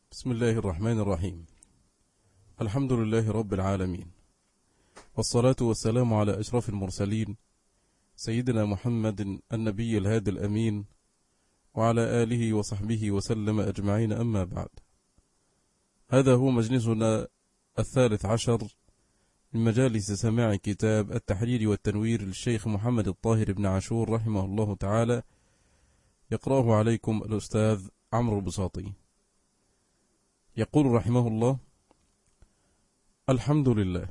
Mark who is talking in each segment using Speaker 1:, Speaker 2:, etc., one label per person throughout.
Speaker 1: بسم الله الرحمن الرحيم. الحمد لله رب العالمين، والصلاة والسلام على أشرف المرسلين سيدنا محمد النبي الهادي الأمين، وعلى آله وصحبه وسلم أجمعين، أما بعد. هذا هو مجلسنا 13 من مجالس سماع كتاب التحرير والتنوير للشيخ محمد الطاهر بن عاشور رحمه الله تعالى، يقرأه عليكم الأستاذ عمرو البساطي. يقول رحمه الله: الحمد لله.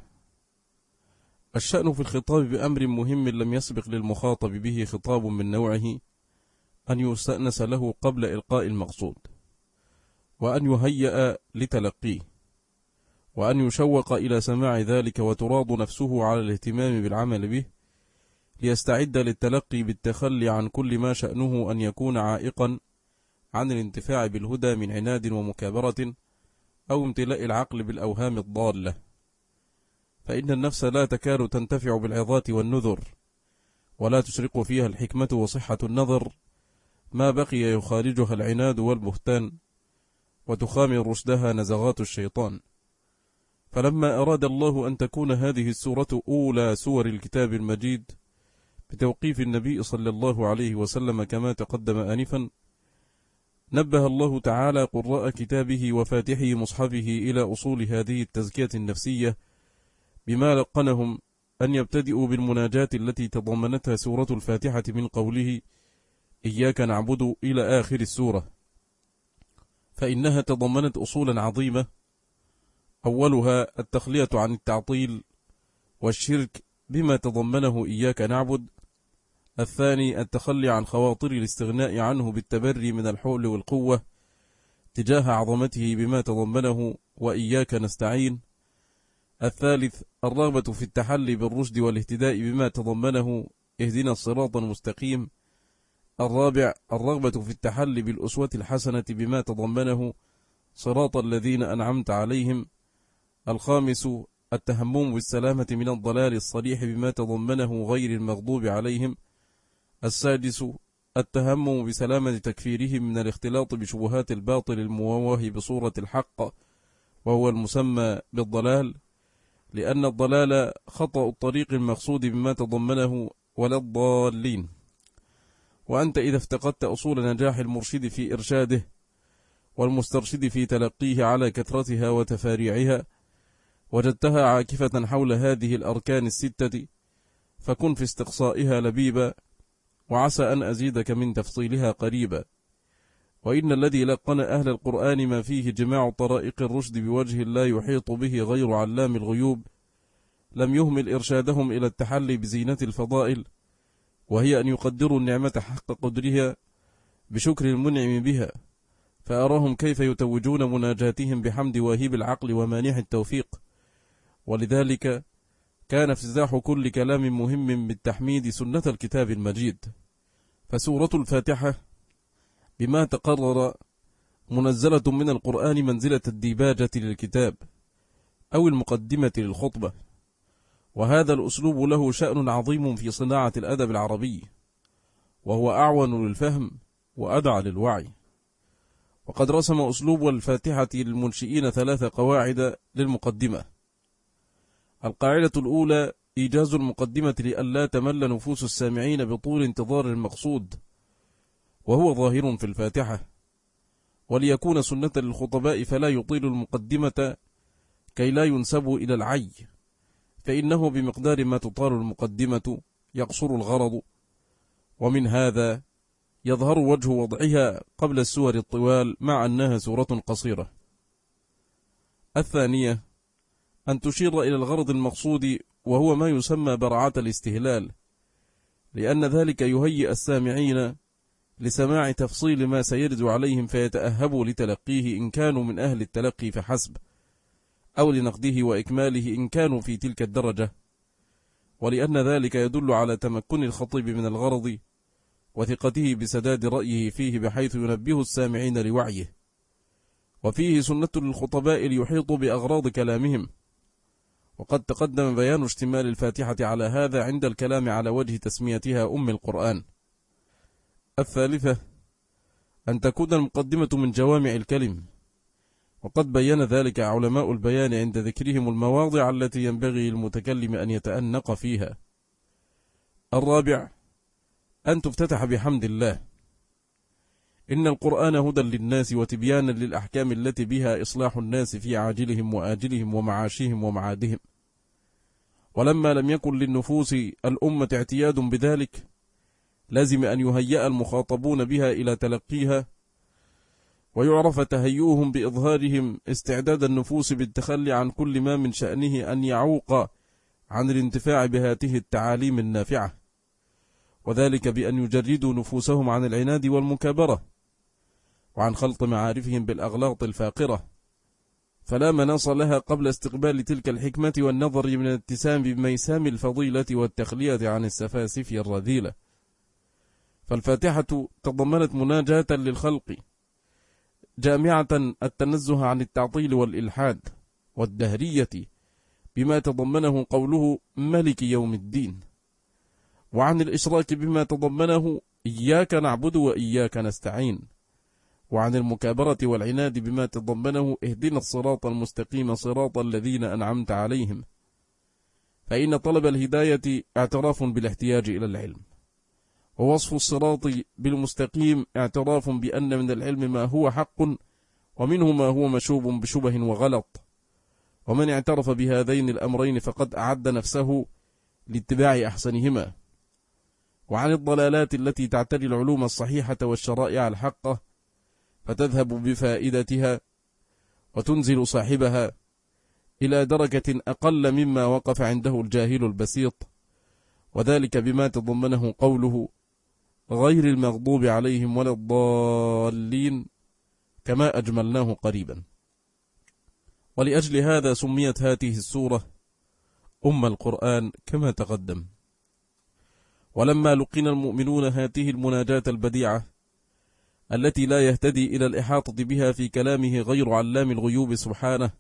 Speaker 1: الشأن في الخطاب بأمر مهم لم يسبق للمخاطب به خطاب من نوعه أن يستأنس له قبل إلقاء المقصود، وأن يهيأ لتلقيه، وأن يشوق إلى سماع ذلك، وتراض نفسه على الاهتمام بالعمل به، ليستعد للتلقي بالتخلي عن كل ما شأنه أن يكون عائقا عن الانتفاع بالهدى من عناد ومكابرة أو امتلاء العقل بالأوهام الضالة، فإن النفس لا تكاد تنتفع بالعظات والنذر، ولا تشرق فيها الحكمة وصحة النظر، ما بقي يخالجها العناد والبهتان، وتخامر رشدها نزغات الشيطان. فلما أراد الله أن تكون هذه السورة أولى سور الكتاب المجيد بتوقيف النبي صلى الله عليه وسلم كما تقدم آنفا، نبه الله تعالى قراء كتابه وفاتحي مصحفه إلى أصول هذه التزكية النفسية، بما لقنهم أن يبتدئوا بالمناجاة التي تضمنتها سورة الفاتحة من قوله إياك نعبد إلى آخر السورة، فإنها تضمنت أصولا عظيمة، أولها التخلية عن التعطيل والشرك بما تضمنه إياك نعبد، الثاني التخلي عن خواطر الاستغناء عنه بالتبري من الحول والقوة تجاه عظمته بما تضمنه وإياك نستعين، الثالث الرغبة في التحلي بالرشد والاهتداء بما تضمنه اهدنا الصراط المستقيم، الرابع الرغبة في التحلي بالأسوة الحسنة بما تضمنه صراط الذين أنعمت عليهم، الخامس التهمم بالسلامة من الضلال الصريح بما تضمنه غير المغضوب عليهم، السادس التهمم بسلامة تكفيرهم من الاختلاط بشبهات الباطل المواه بصورة الحق، وهو المسمى بالضلال، لأن الضلال خطأ الطريق المقصود بما تضمنه ولا الضالين. وأنت إذا افتقدت أصول نجاح المرشد في إرشاده والمسترشد في تلقيه على كثرتها وتفاريعها، وجدتها عاكفة حول هذه الأركان الستة، فكن في استقصائها لبيبا، وعسى أن أزيدك من تفصيلها قريبا. وإن الذي لقن أهل القرآن ما فيه جماع طرائق الرشد بوجه لا يحيط به غير علام الغيوب، لم يهمل إرشادهم إلى التحلي بزينة الفضائل، وهي أن يقدروا النعمة حق قدرها بشكر المنعم بها، فأراهم كيف يتوجون مناجاتهم بحمد واهب العقل ومانح التوفيق. ولذلك كان افتتاح كل كلام مهم بالتحميد سنة الكتاب المجيد. فسورة الفاتحة بما تقرر منزلة من القرآن منزلة الديباجة للكتاب أو المقدمة للخطبة، وهذا الأسلوب له شأن عظيم في صناعة الأدب العربي، وهو أعون للفهم وأدعى للوعي. وقد رسم أسلوب الفاتحة للمنشئين 3 قواعد للمقدمة. القاعدة الأولى إيجاز المقدمة لئلا تمل نفوس السامعين بطول انتظار المقصود، وهو ظاهر في الفاتحة، وليكون سنة للخطباء فلا يطيل المقدمة كي لا ينسبوا إلى العي، فإنه بمقدار ما تطال المقدمة يقصر الغرض، ومن هذا يظهر وجه وضعها قبل السور الطوال مع أنها سورة قصيرة. الثانية أن تشير إلى الغرض المقصود، وهو ما يسمى برعة الاستهلال، لأن ذلك يهيئ السامعين لسماع تفصيل ما سيرد عليهم فيتأهبوا لتلقيه إن كانوا من أهل التلقي فحسب، أو لنقده وإكماله إن كانوا في تلك الدرجة، ولأن ذلك يدل على تمكن الخطيب من الغرض وثقته بسداد رأيه فيه، بحيث ينبه السامعين لوعيه. وفيه سنة للخطباء ليحيطوا بأغراض كلامهم، وقد تقدم بيان اشتمال الفاتحة على هذا عند الكلام على وجه تسميتها أم القرآن. الثالثة أن تكون المقدمة من جوامع الكلم، وقد بين ذلك علماء البيان عند ذكرهم المواضع التي ينبغي للمتكلم أن يتأنق فيها. الرابع أن تفتتح بحمد الله. إن القرآن هدى للناس وتبيانا للأحكام التي بها إصلاح الناس في عاجلهم وآجلهم ومعاشهم ومعادهم. ولما لم يكن للنفوس الأمة اعتياد بذلك، لازم أن يهيأ المخاطبون بها إلى تلقيها، ويعرف تهيئهم بإظهارهم استعداد النفوس بالتخلي عن كل ما من شأنه أن يعوق عن الانتفاع بهاته التعاليم النافعة، وذلك بأن يجردوا نفوسهم عن العناد والمكابرة، وعن خلط معارفهم بالأغلاط الفاقرة، فلا مناص لها قبل استقبال تلك الحكمة والنظر من الاتسام بميسام الفضيلة والتخلية عن السفاسف الرذيلة. فالفاتحة تضمنت مناجاة للخلق جامعة التنزه عن التعطيل والإلحاد والدهرية بما تضمنه قوله ملك يوم الدين، وعن الإشراك بما تضمنه إياك نعبد وإياك نستعين، وعن المكابرة والعناد بما تضمنه اهدنا الصراط المستقيم صراط الذين أنعمت عليهم. فإن طلب الهداية اعتراف بالاحتياج إلى العلم، ووصف الصراط بالمستقيم اعتراف بأن من العلم ما هو حق ومنه ما هو مشوب بشبه وغلط، ومن اعترف بهذين الأمرين فقد أعد نفسه لاتباع أحسنهما. وعن الضلالات التي تعتري العلوم الصحيحة والشرائع الحقة فتذهب بفائدتها وتنزل صاحبها إلى درجة أقل مما وقف عنده الجاهل البسيط، وذلك بما تضمنه قوله غير المغضوب عليهم ولا الضالين كما أجملناه قريبا. ولأجل هذا سميت هذه السورة أم القرآن كما تقدم. ولما لقن المؤمنون هذه المناجاة البديعة التي لا يهتدي إلى الإحاطة بها في كلامه غير علام الغيوب سبحانه،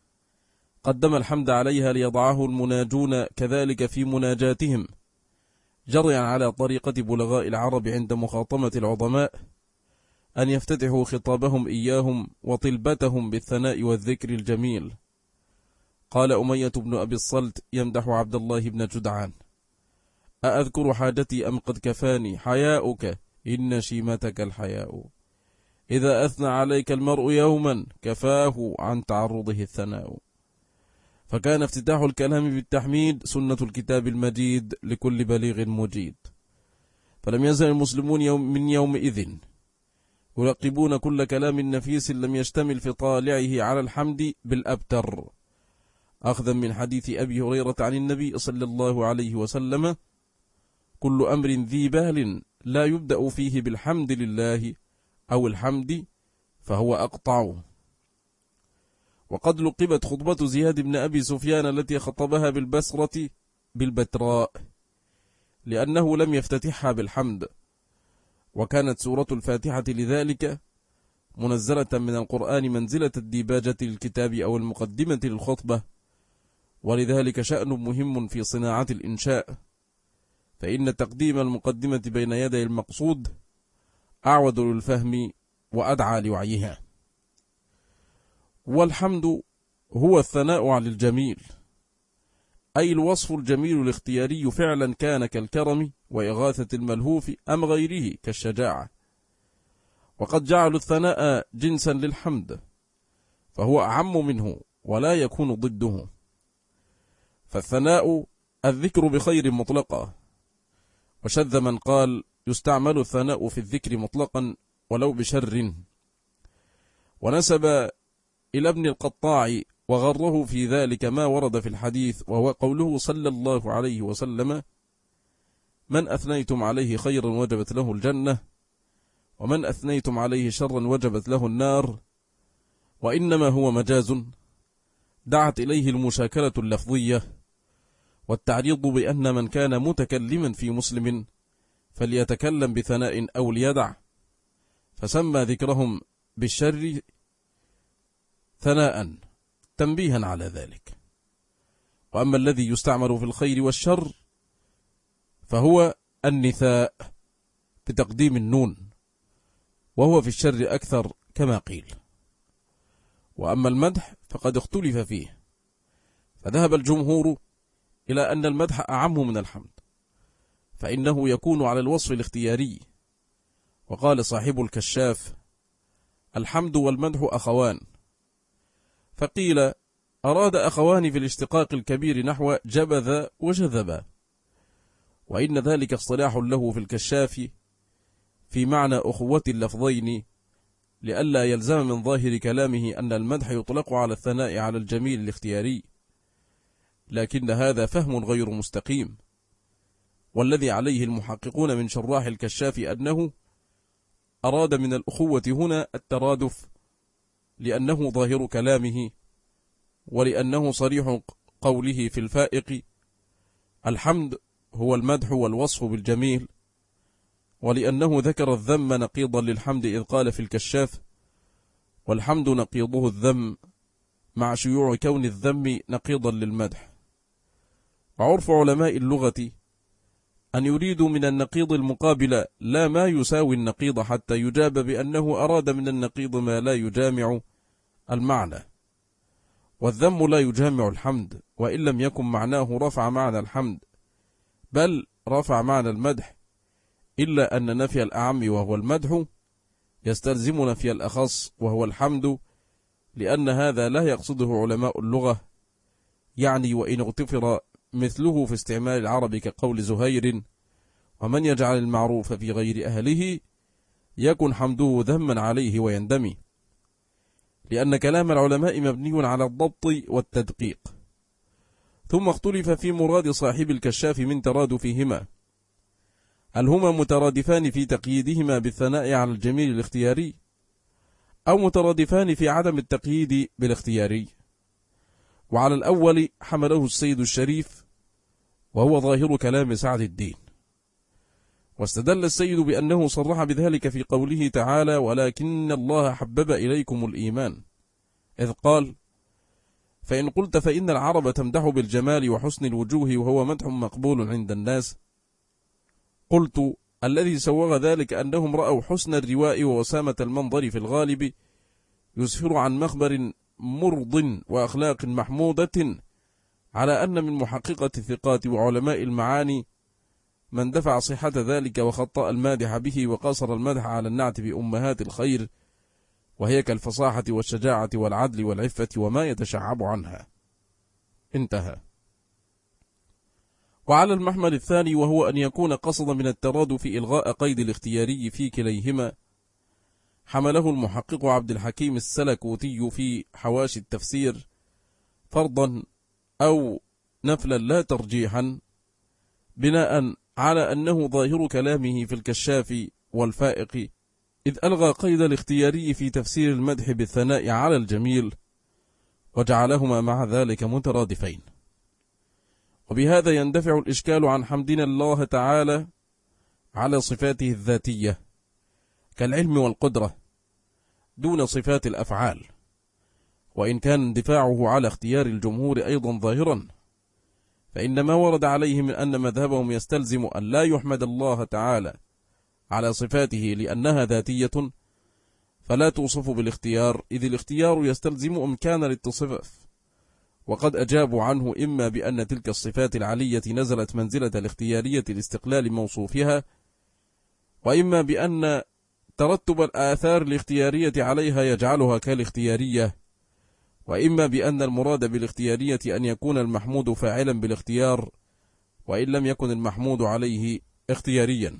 Speaker 1: قدم الحمد عليها ليضعه المناجون كذلك في مناجاتهم، جريا على طريقة بلغاء العرب عند مخاطمة العظماء، أن يفتتحوا خطابهم إياهم وطلبتهم بالثناء والذكر الجميل. قال أمية بن أبي الصلت يمدح عبد الله بن جدعان: أأذكر حاجتي أم قد كفاني حياؤك إن شيمتك الحياء، إذا أثنى عليك المرء يوما كفاه عن تعرضه الثناء. فكان افتتاح الكلام بالتحميد سنة الكتاب المجيد لكل بليغ مجيد. فلم يزل المسلمون من يومئذ يراقبون كل كلام نفيس لم يشتمل في طالعه على الحمد بالأبتر، أخذا من حديث أبي هريرة عن النبي صلى الله عليه وسلم: كل أمر ذي بال لا يبدأ فيه بالحمد لله أو الحمد فهو أقطع. وقد لقبت خطبة زياد بن أبي سفيان التي خطبها بالبصرة بالبتراء، لأنه لم يفتتحها بالحمد، وكانت سورة الفاتحة لذلك منزلة من القرآن منزلة الديباجة للكتاب أو المقدمة للخطبة، ولذلك شأن مهم في صناعة الإنشاء، فإن تقديم المقدمة بين يدي المقصود أعود للفهم وأدعى لوعيها. والحمد هو الثناء على الجميل، أي الوصف الجميل الاختياري فعلا كان كالكرم وإغاثة الملهوف أم غيره كالشجاعة. وقد جعلوا الثناء جنسا للحمد، فهو أعم منه ولا يكون ضده. فالثناء الذكر بخير مطلقا، وشذ من قال يستعمل الثناء في الذكر مطلقا ولو بشر، ونسب إلى ابن القطاع وغره في ذلك ما ورد في الحديث، وهو قوله صلى الله عليه وسلم: من أثنيتم عليه خيرا وجبت له الجنة، ومن أثنيتم عليه شرا وجبت له النار. وإنما هو مجاز دعت إليه المشاكلة اللفظية والتعريض بأن من كان متكلما في مسلم فليتكلم بثناء أو ليدع، فسمى ذكرهم بالشر ثناء تنبيها على ذلك. وأما الذي يستعمل في الخير والشر فهو النثاء بتقديم النون، وهو في الشر أكثر كما قيل. وأما المدح فقد اختلف فيه، فذهب الجمهور إلى أن المدح أعم من الحمد، فإنه يكون على الوصف الاختياري. وقال صاحب الكشاف: الحمد والمدح أخوان. فقيل: أراد أخوان في الاشتقاق الكبير نحو جبذ وجذب، وإن ذلك اصطلاح له في الكشاف في معنى أخوة اللفظين، لئلا يلزم من ظاهر كلامه أن المدح يطلق على الثناء على الجميل الاختياري، لكن هذا فهم غير مستقيم. والذي عليه المحققون من شراح الكشاف أنه أراد من الأخوة هنا الترادف، لأنه ظاهر كلامه، ولأنه صريح قوله في الفائق: الحمد هو المدح والوصف بالجميل، ولأنه ذكر الذم نقيضا للحمد إذ قال في الكشاف: والحمد نقيضه الذم، مع شيوع كون الذم نقيضا للمدح. وعرف علماء اللغة أن يريدوا من النقيض المقابل لا ما يساوي النقيض، حتى يجاب بأنه أراد من النقيض ما لا يجامع المعنى. والذم لا يجامع الحمد، وإن لم يكن معناه رفع معنى الحمد، بل رفع معنى المدح، إلا أن نفي الأعم وهو المدح يستلزم نفي الأخص وهو الحمد، لأن هذا لا يقصده علماء اللغة، يعني وإن اغتفر مثله في استعمال العرب كقول زهير: ومن يجعل المعروف في غير أهله يكن حمده ذما عليه ويندمي، لأن كلام العلماء مبني على الضبط والتدقيق. ثم اختلف في مراد صاحب الكشاف من ترادفهما، هل هما مترادفان في تقييدهما بالثناء على الجميل الاختياري، أو مترادفان في عدم التقييد بالاختياري؟ وعلى الأول حمله السيد الشريف، وهو ظاهر كلام سعد الدين. واستدل السيد بأنه صرح بذلك في قوله تعالى: ولكن الله حبب إليكم الإيمان، إذ قال: فإن قلت فإن العرب تمدح بالجمال وحسن الوجوه وهو مدح مقبول عند الناس، قلت: الذي سوغ ذلك أنهم رأوا حسن الرواء ووسامة المنظر في الغالب يسفر عن مخبر مرض وأخلاق محمودة، على أن من محققة الثقات وعلماء المعاني من دفع صحة ذلك وخطأ المادح به وقاصر المدح على النعت بأمهات الخير، وهي كالفصاحة والشجاعة والعدل والعفة وما يتشعب عنها. انتهى. وعلى المحمل الثاني، وهو أن يكون قصد من الترادف إلغاء قيد الاختياري في كليهما، حمله المحقق عبد الحكيم السلكوتي في حواشي التفسير فرضا أو نفلا لا ترجيحا، بناء على أنه ظاهر كلامه في الكشاف والفائق، إذ ألغى قيد الاختياري في تفسير المدح بالثناء على الجميل، وجعلهما مع ذلك مترادفين. وبهذا يندفع الإشكال عن حمدنا الله تعالى على صفاته الذاتية كالعلم والقدرة دون صفات الأفعال، وإن كان اندفاعه على اختيار الجمهور أيضا ظاهرا، فإن ما ورد عليه من أن مذهبهم يستلزم أن لا يحمد الله تعالى على صفاته لأنها ذاتية فلا توصف بالاختيار، إذ الاختيار يستلزم إمكان الاتصاف، وقد أجابوا عنه إما بأن تلك الصفات العلية نزلت منزلة الاختيارية لاستقلال موصوفها، وإما بأن ترتب الآثار الاختيارية عليها يجعلها كالاختيارية، وإما بأن المراد بالاختيارية أن يكون المحمود فاعلا بالاختيار وإن لم يكن المحمود عليه اختياريا.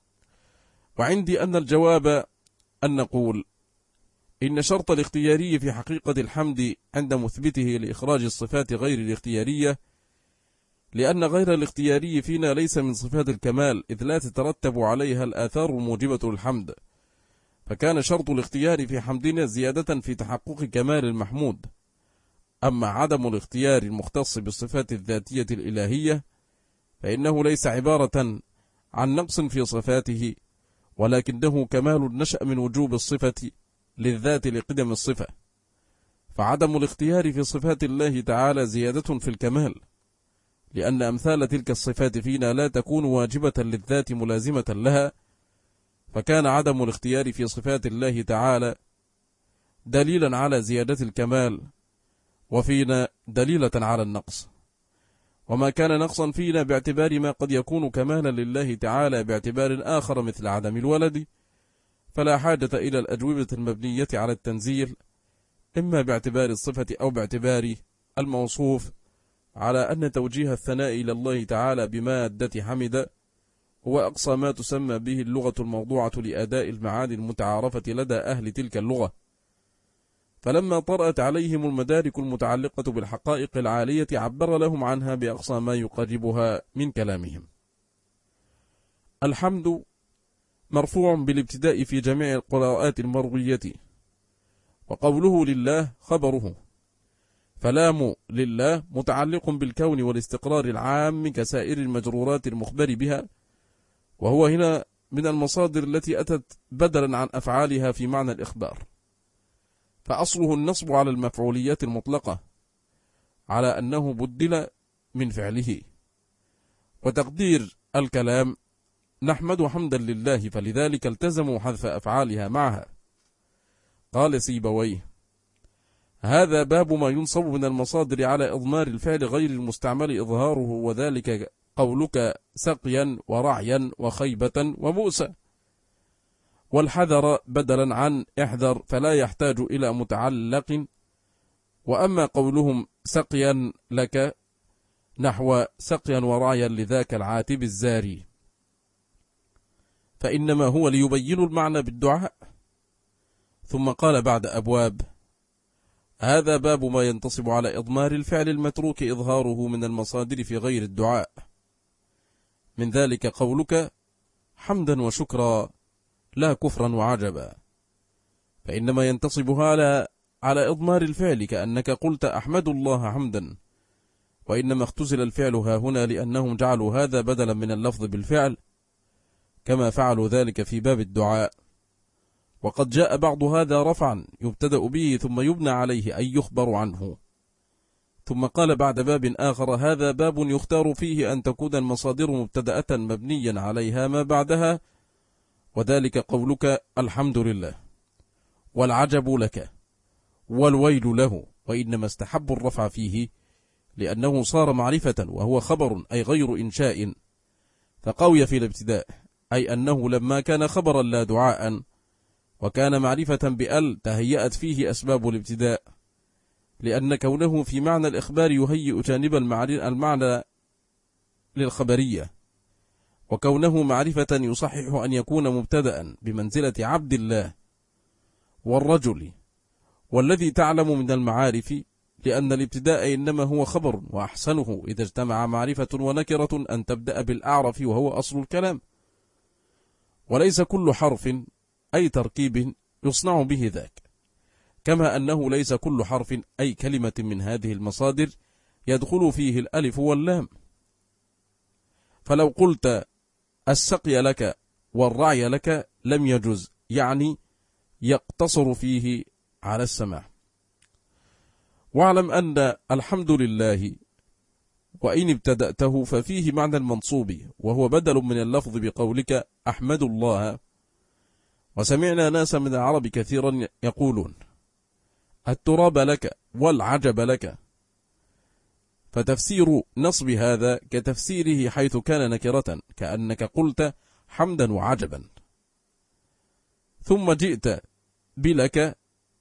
Speaker 1: وعندي أن الجواب أن نقول إن شرط الاختياري في حقيقة الحمد عند مثبته لإخراج الصفات غير الاختيارية، لأن غير الاختياري فينا ليس من صفات الكمال، إذ لا تترتب عليها الآثار الموجبة للحمد، فكان شرط الاختيار في حمدنا زيادة في تحقق كمال المحمود. أما عدم الاختيار المختص بالصفات الذاتية الإلهية فإنه ليس عبارة عن نقص في صفاته، ولكنه كمال نشأ من وجوب الصفة للذات لقدم الصفة، فعدم الاختيار في صفات الله تعالى زيادة في الكمال، لأن أمثال تلك الصفات فينا لا تكون واجبة للذات ملازمة لها، فكان عدم الاختيار في صفات الله تعالى دليلا على زيادة الكمال، وفينا دليلة على النقص، وما كان نقصا فينا باعتبار ما قد يكون كمالا لله تعالى باعتبار آخر مثل عدم الولد، فلا حاجة إلى الأجوبة المبنية على التنزيل، إما باعتبار الصفة أو باعتبار الموصوف، على أن توجيه الثناء إلى الله تعالى بمادة حمد هو أقصى ما تسمى به اللغة الموضوعة لأداء المعاني المتعارفة لدى أهل تلك اللغة. فلما طرأت عليهم المدارك المتعلقة بالحقائق العالية عبر لهم عنها بأقصى ما يقربها من كلامهم. الحمد مرفوع بالابتداء في جميع القراءات المروية، وقوله لله خبره، فلام لله متعلق بالكون والاستقرار العام كسائر المجرورات المخبر بها، وهو هنا من المصادر التي أتت بدلا عن أفعالها في معنى الإخبار، فأصله النصب على المفعولية المطلقة على أنه بدل من فعله، وتقدير الكلام نحمد حمدا لله، فلذلك التزموا حذف أفعالها معها. قال سيبويه: هذا باب ما ينصب من المصادر على إضمار الفعل غير المستعمل إظهاره، وذلك قولك سقيا ورعيا وخيبة وبؤسا، والحذر بدلا عن احذر فلا يحتاج إلى متعلق. وأما قولهم سقيا لك نحو سقيا ورعيا لذاك العاتب الزاري، فإنما هو ليبين المعنى بالدعاء. ثم قال بعد أبواب: هذا باب ما ينتصب على إضمار الفعل المتروك إظهاره من المصادر في غير الدعاء، من ذلك قولك حمدا وشكرا لا كفرا وعجبا، فإنما ينتصب على إضمار الفعل كأنك قلت أحمد الله حمدا، وإنما اختزل الفعل هنا لأنهم جعلوا هذا بدلا من اللفظ بالفعل، كما فعلوا ذلك في باب الدعاء. وقد جاء بعض هذا رفعا يبتدأ به ثم يبنى عليه أي يخبر عنه. ثم قال بعد باب آخر: هذا باب يختار فيه أن تكون المصادر مبتدأة مبنيا عليها ما بعدها، وذلك قولك الحمد لله والعجب لك والويل له، وإنما استحب الرفع فيه لأنه صار معرفة وهو خبر أي غير إنشاء، فقوي في الابتداء، أي أنه لما كان خبرا لا دعاء وكان معرفة بأل تهيأت فيه أسباب الابتداء، لأن كونه في معنى الإخبار يهيئ جانب المعنى للخبرية، وكونه معرفة يصحح أن يكون مبتدأ بمنزلة عبد الله والرجل والذي تعلم من المعارف، لأن الابتداء إنما هو خبر، وأحسنه إذا اجتمع معرفة ونكرة أن تبدأ بالأعرف وهو أصل الكلام، وليس كل حرف أي تركيب يصنع به ذاك، كما أنه ليس كل حرف أي كلمة من هذه المصادر يدخل فيه الألف واللام. فلو قلت السقي لك والرعي لك لم يجز، يعني يقتصر فيه على السماع. واعلم أن الحمد لله وإن ابتدأته ففيه معنى المنصوب، وهو بدل من اللفظ بقولك أحمد الله. وسمعنا ناس من العرب كثيرا يقولون التراب لك والعجب لك، فتفسير نصب هذا كتفسيره حيث كان نكرة، كأنك قلت حمدا وعجبا، ثم جئت بلك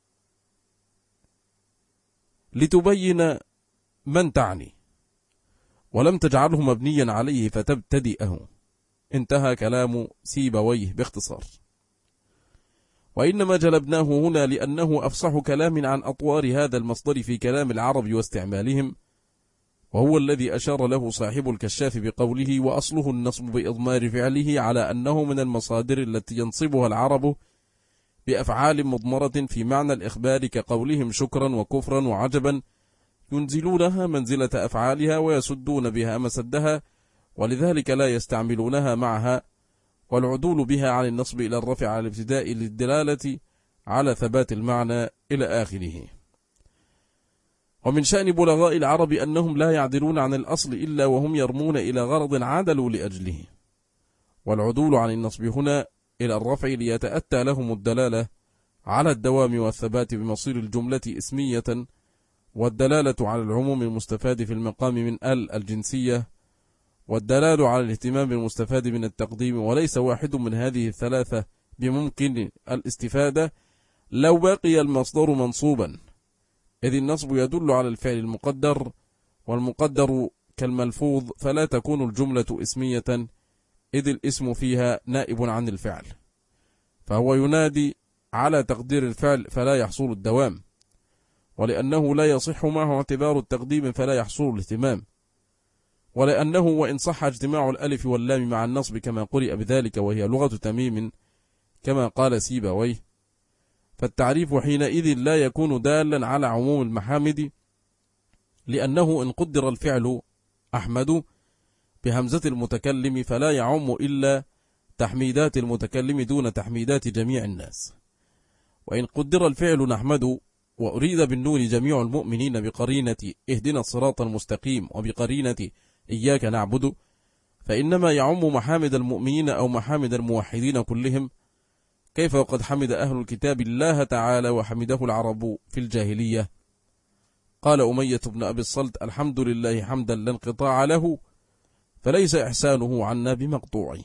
Speaker 1: لتبين من تعني، ولم تجعله مبنيا عليه فتبتدئه. انتهى كلام سيبويه باختصار. وإنما جلبناه هنا لأنه أفصح كلام عن أطوار هذا المصدر في كلام العرب واستعمالهم، وهو الذي أشار له صاحب الكشاف بقوله وأصله النصب بإضمار فعله، على أنه من المصادر التي ينصبها العرب بأفعال مضمرة في معنى الإخبار، كقولهم شكرا وكفرا وعجبا، ينزلونها منزلة أفعالها ويسدون بها مسدها، ولذلك لا يستعملونها معها، والعدول بها عن النصب إلى الرفع على الابتداء للدلالة على ثبات المعنى إلى آخره. ومن شأن بلغاء العرب أنهم لا يعدلون عن الأصل إلا وهم يرمون إلى غرض عدلوا لأجله، والعدول عن النصب هنا إلى الرفع ليتأتى لهم الدلالة على الدوام والثبات بمصير الجملة اسمية، والدلالة على العموم المستفاد في المقام من الجنسية، والدلال على الاهتمام المستفاد من التقديم، وليس واحد من هذه الثلاثة بممكن الاستفادة لو بقي المصدر منصوبا، إذ النصب يدل على الفعل المقدر، والمقدر كالملفوظ، فلا تكون الجملة اسمية إذ الاسم فيها نائب عن الفعل، فهو ينادي على تقدير الفعل فلا يحصل الدوام، ولأنه لا يصح معه اعتبار التقديم فلا يحصل الاهتمام، ولأنه وإن صح اجتماع الألف واللام مع النصب كما قرئ بذلك وهي لغة تميم كما قال سيبويه، فالتعريف حينئذ لا يكون دالا على عموم المحامد، لأنه إن قدر الفعل أحمد بهمزة المتكلم فلا يعم إلا تحميدات المتكلم دون تحميدات جميع الناس، وإن قدر الفعل نحمد وأريد بالنون جميع المؤمنين بقرينة اهدنا الصراط المستقيم وبقرينة إياك نعبد، فإنما يعم محامد المؤمنين أو محامد الموحدين كلهم، كيف وقد حمد أهل الكتاب الله تعالى وحمده العرب في الجاهلية. قال أمية بن أبي الصلت: الحمد لله حمدا لا انقطاع له، فليس إحسانه عنا بمقطوع.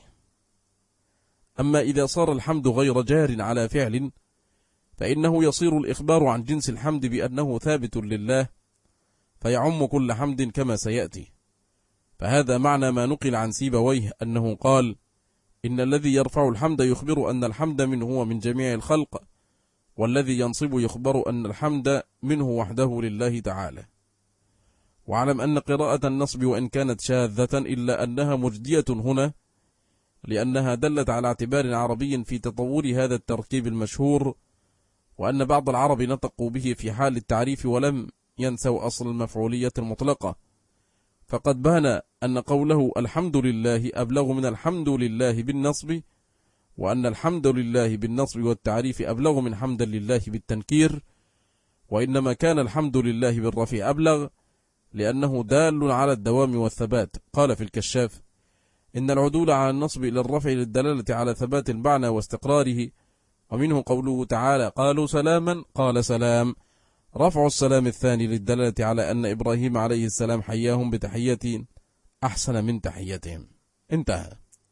Speaker 1: أما إذا صار الحمد غير جار على فعل، فإنه يصير الإخبار عن جنس الحمد بأنه ثابت لله، فيعم كل حمد كما سيأتي. فهذا معنى ما نقل عن سيبويه أنه قال: إن الذي يرفع الحمد يخبر أن الحمد منه ومن جميع الخلق، والذي ينصب يخبر أن الحمد منه وحده لله تعالى. واعلم أن قراءة النصب وإن كانت شاذة إلا أنها مجدية هنا، لأنها دلت على اعتبار عربي في تطور هذا التركيب المشهور، وأن بعض العرب نطقوا به في حال التعريف ولم ينسوا أصل المفعولية المطلقة، فقد بان أن قوله الحمد لله أبلغ من الحمد لله بالنصب، وأن الحمد لله بالنصب والتعريف أبلغ من حمد لله بالتنكير، وإنما كان الحمد لله بالرفع أبلغ لأنه دال على الدوام والثبات. قال في الكشاف: إن العدول على النصب إلى الرفع للدلالة على ثبات المعنى واستقراره، ومنه قوله تعالى: قالوا سلاما قال سلام، رفع السلام الثاني للدلالة على أن إبراهيم عليه السلام حياهم بتحية أحسن من تحيتهم. انتهى.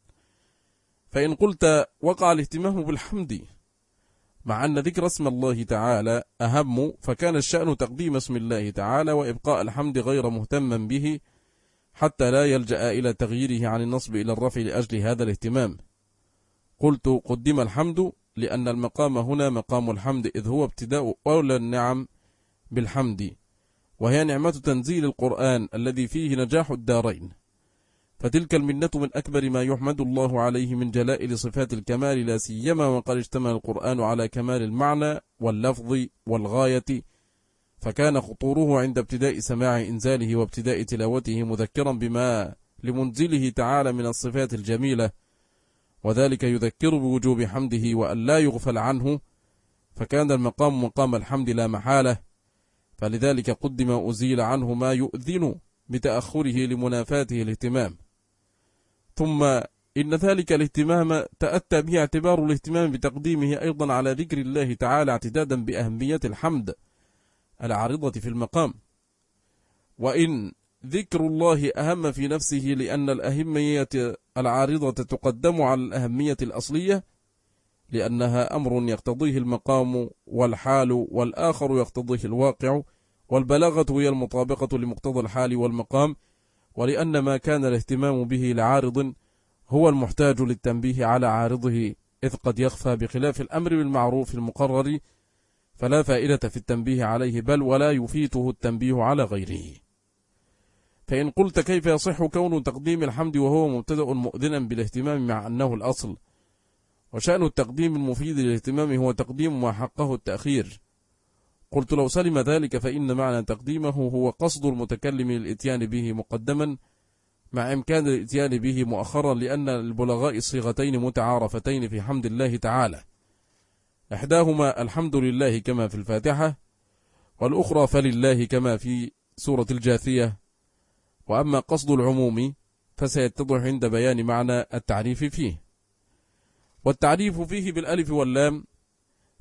Speaker 1: فإن قلت وقع الاهتمام بالحمد مع أن ذكر اسم الله تعالى أهم، فكان الشأن تقديم اسم الله تعالى وإبقاء الحمد غير مهتما به حتى لا يلجأ إلى تغييره عن النصب إلى الرفع لأجل هذا الاهتمام. قلت قدم الحمد لأن المقام هنا مقام الحمد، إذ هو ابتداء أولى النعم بالحمد، وهي نعمة تنزيل القرآن الذي فيه نجاح الدارين، فتلك المنة من أكبر ما يحمد الله عليه من جلائل صفات الكمال، لا سيما وقد اشتمل القرآن على كمال المعنى واللفظ والغاية، فكان خطوره عند ابتداء سماع إنزاله وابتداء تلاوته مذكرا بما لمنزله تعالى من الصفات الجميلة، وذلك يذكر بوجوب حمده وأن لا يغفل عنه، فكان المقام مقام الحمد لا محالة، فلذلك قدم أزيل عنه ما يؤذن بتأخره لمنافاته الاهتمام. ثم إن ذلك الاهتمام تأتى به اعتبار الاهتمام بتقديمه أيضا على ذكر الله تعالى اعتدادا بأهمية الحمد العارضة في المقام، وإن ذكر الله أهم في نفسه لأن الأهمية العارضة تقدم على الأهمية الأصلية، لأنها أمر يقتضيه المقام والحال، والآخر يقتضيه الواقع، والبلاغة هي المطابقة لمقتضى الحال والمقام، ولأن ما كان الاهتمام به لعارض هو المحتاج للتنبيه على عارضه، إذ قد يخفى بخلاف الأمر بالمعروف المقرر، فلا فائدة في التنبيه عليه، بل ولا يفيته التنبيه على غيره. فإن قلت كيف يصح كون تقديم الحمد وهو مبتدأ مؤذنا بالاهتمام مع أنه الأصل، وشأن التقديم المفيد للاهتمام هو تقديم ما حقه التأخير؟ قلت لو سلم ذلك فإن معنى تقديمه هو قصد المتكلم للإتيان به مقدما مع إمكان الإتيان به مؤخرا، لأن البلغاء صيغتين متعارفتين في حمد الله تعالى، إحداهما الحمد لله كما في الفاتحة، والأخرى فلله كما في سورة الجاثية. وأما قصد العموم فسيتضح عند بيان معنى التعريف فيه. والتعريف فيه بالألف واللام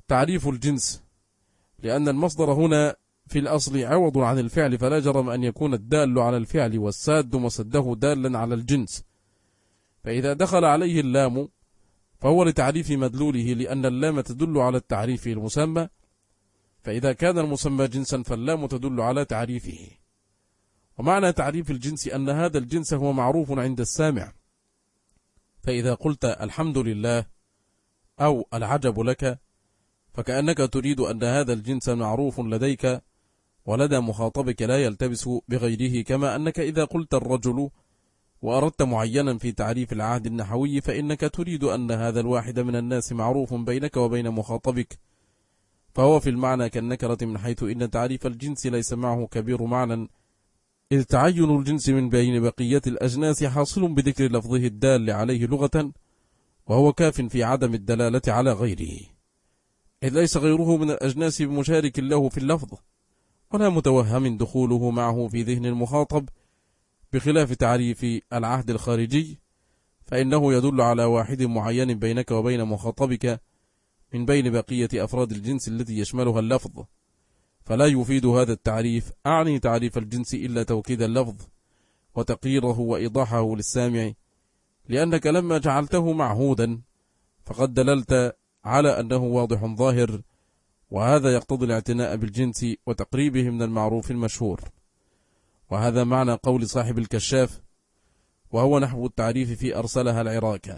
Speaker 1: تعريف الجنس، لأن المصدر هنا في الأصل عوض عن الفعل، فلا جرم أن يكون الدال على الفعل والساد مصده دالا على الجنس، فإذا دخل عليه اللام فهو لتعريف مدلوله، لأن اللام تدل على التعريف المسمى، فإذا كان المسمى جنسا فاللام تدل على تعريفه. ومعنى تعريف الجنس أن هذا الجنس هو معروف عند السامع، فإذا قلت الحمد لله أو العجب لك فكأنك تريد أن هذا الجنس معروف لديك ولدى مخاطبك لا يلتبس بغيره، كما أنك إذا قلت الرجل وأردت معينا في تعريف العهد النحوي فإنك تريد أن هذا الواحد من الناس معروف بينك وبين مخاطبك، فهو في المعنى كالنكرة، من حيث إن تعريف الجنس ليس معه كبير معنى، إذ تعين الجنس من بين بقية الأجناس حاصل بذكر لفظه الدال عليه لغة، وهو كاف في عدم الدلالة على غيره، إذ ليس غيره من الأجناس بمشارك له في اللفظ، ولا متوهم دخوله معه في ذهن المخاطب، بخلاف تعريف العهد الخارجي فإنه يدل على واحد معين بينك وبين مخاطبك من بين بقية أفراد الجنس التي يشملها اللفظ، فلا يفيد هذا التعريف أعني تعريف الجنس إلا توكيد اللفظ وتقريره وإيضاحه للسامع، لأنك لما جعلته معهودا فقد دللت على أنه واضح ظاهر، وهذا يقتضي الاعتناء بالجنس وتقريبه من المعروف المشهور. وهذا معنى قول صاحب الكشاف، وهو نحو التعريف في أرسلها العراك،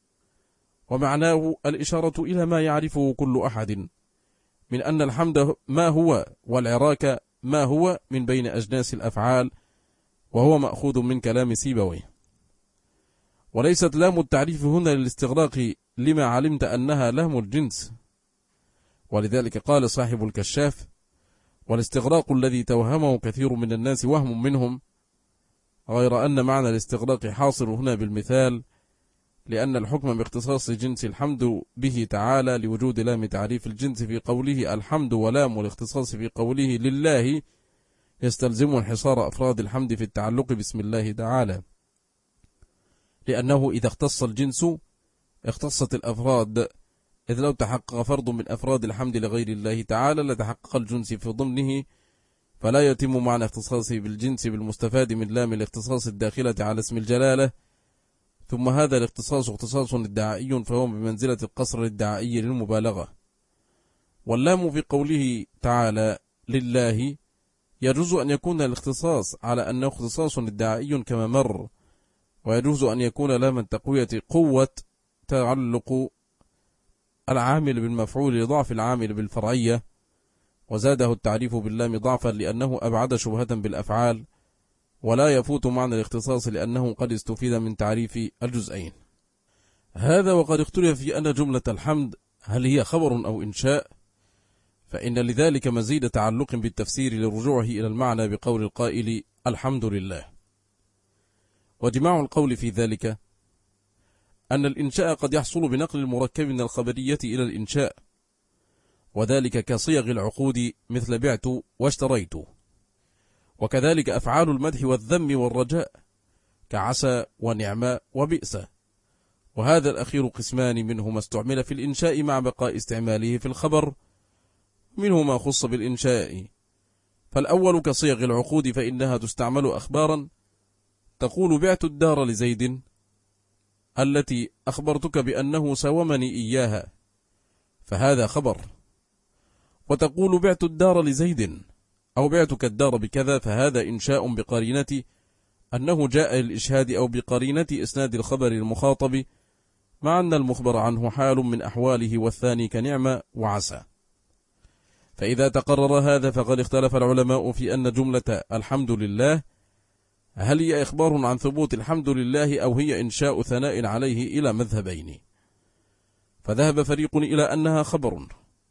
Speaker 1: ومعناه الإشارة إلى ما يعرفه كل أحد من أن الحمد ما هو والعراك ما هو من بين أجناس الأفعال، وهو مأخوذ من كلام سيبويه. وليست لام التعريف هنا للاستغراق لما علمت أنها لام الجنس، ولذلك قال صاحب الكشاف: والاستغراق الذي توهمه كثير من الناس وهم منهم، غير أن معنى الاستغراق حاصل هنا بالمثال، لأن الحكم باختصاص جنس الحمد به تعالى لوجود لام تعريف الجنس في قوله الحمد، ولام الاختصاص في قوله لله يستلزم انحصار أفراد الحمد في التعلق باسم الله تعالى، لأنه إذا اختص الجنس اختصت الأفراد، إذ لو تحقق فرد من أفراد الحمد لغير الله تعالى لتحقق الجنس في ضمنه، فلا يتم معنى اختصاصه بالجنس بالمستفاد من لام الاختصاص الداخلة على اسم الجلالة. ثم هذا الاختصاص اختصاص ادعائي، فهو بمنزلة القصر الادعائي للمبالغة. واللام في قوله تعالى لله يجوز أن يكون الاختصاص على أنه اختصاص ادعائي كما مر، ويجوز أن يكون لاما تقوية قوة تعلق العامل بالمفعول لضعف العامل بالفرعية، وزاده التعريف باللام ضعفا لأنه أبعد شبهة بالأفعال، ولا يفوت معنى الاختصاص لأنه قد استفيد من تعريف الجزئين. هذا وقد اختلف في أن جملة الحمد هل هي خبر أو إنشاء، فإن لذلك مزيد تعلق بالتفسير لرجوعه إلى المعنى بقول القائل الحمد لله. وجماع القول في ذلك أن الإنشاء قد يحصل بنقل المركب من الخبرية إلى الإنشاء، وذلك كصيغ العقود مثل بعت واشتريت، وكذلك أفعال المدح والذم والرجاء كعسى ونعم وبئس، وهذا الأخير قسمان، منه ما استعمل في الإنشاء مع بقاء استعماله في الخبر، منه ما خص بالإنشاء. فالأول كصيغ العقود فإنها تستعمل أخبارا، تقول بعت الدار لزيد التي أخبرتك بأنه سومني إياها، فهذا خبر. وتقول بعت الدار لزيد أو بعتك الدار بكذا، فهذا إنشاء بقرينة أنه جاء للإشهاد أو بقرينة إسناد الخبر المخاطب، مع أن المخبر عنه حال من أحواله، والثاني كنعمة وعسى. فإذا تقرر هذا فقد اختلف العلماء في أن جملة الحمد لله هل هي إخبار عن ثبوت الحمد لله أو هي إنشاء ثناء عليه إلى مذهبين، فذهب فريق إلى أنها خبر،